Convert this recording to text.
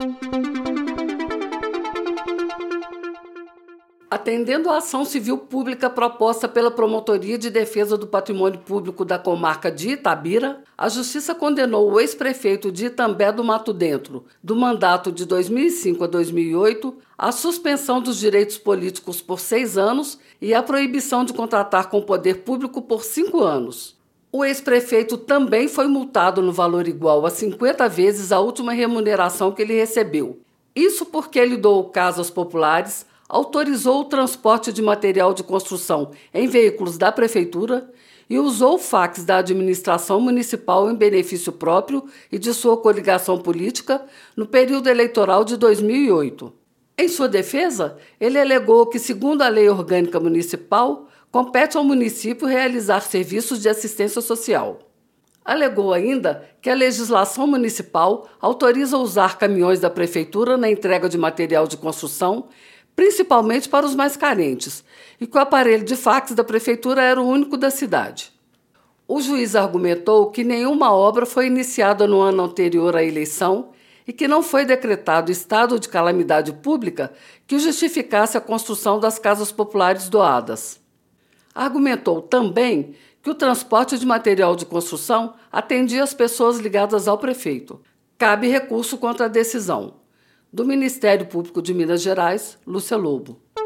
Atendendo à ação civil pública proposta pela Promotoria de Defesa do Patrimônio Público da comarca de Itabira, a Justiça condenou o ex-prefeito de Itambé do Mato Dentro, do mandato de 2005 a 2008, à suspensão dos direitos políticos por 6 anos e à proibição de contratar com o poder público por 5 anos. O ex-prefeito também foi multado no valor igual a 50 vezes a última remuneração que ele recebeu. Isso porque ele doou casas populares, autorizou o transporte de material de construção em veículos da Prefeitura e usou o fax da administração municipal em benefício próprio e de sua coligação política no período eleitoral de 2008. Em sua defesa, ele alegou que, segundo a Lei Orgânica Municipal, compete ao município realizar serviços de assistência social. Alegou ainda que a legislação municipal autoriza usar caminhões da Prefeitura na entrega de material de construção, principalmente para os mais carentes, e que o aparelho de fax da Prefeitura era o único da cidade. O juiz argumentou que nenhuma obra foi iniciada no ano anterior à eleição e que não foi decretado estado de calamidade pública que justificasse a construção das casas populares doadas. Argumentou também que o transporte de material de construção atendia as pessoas ligadas ao prefeito. Cabe recurso contra a decisão. Do Ministério Público de Minas Gerais, Lúcia Lobo.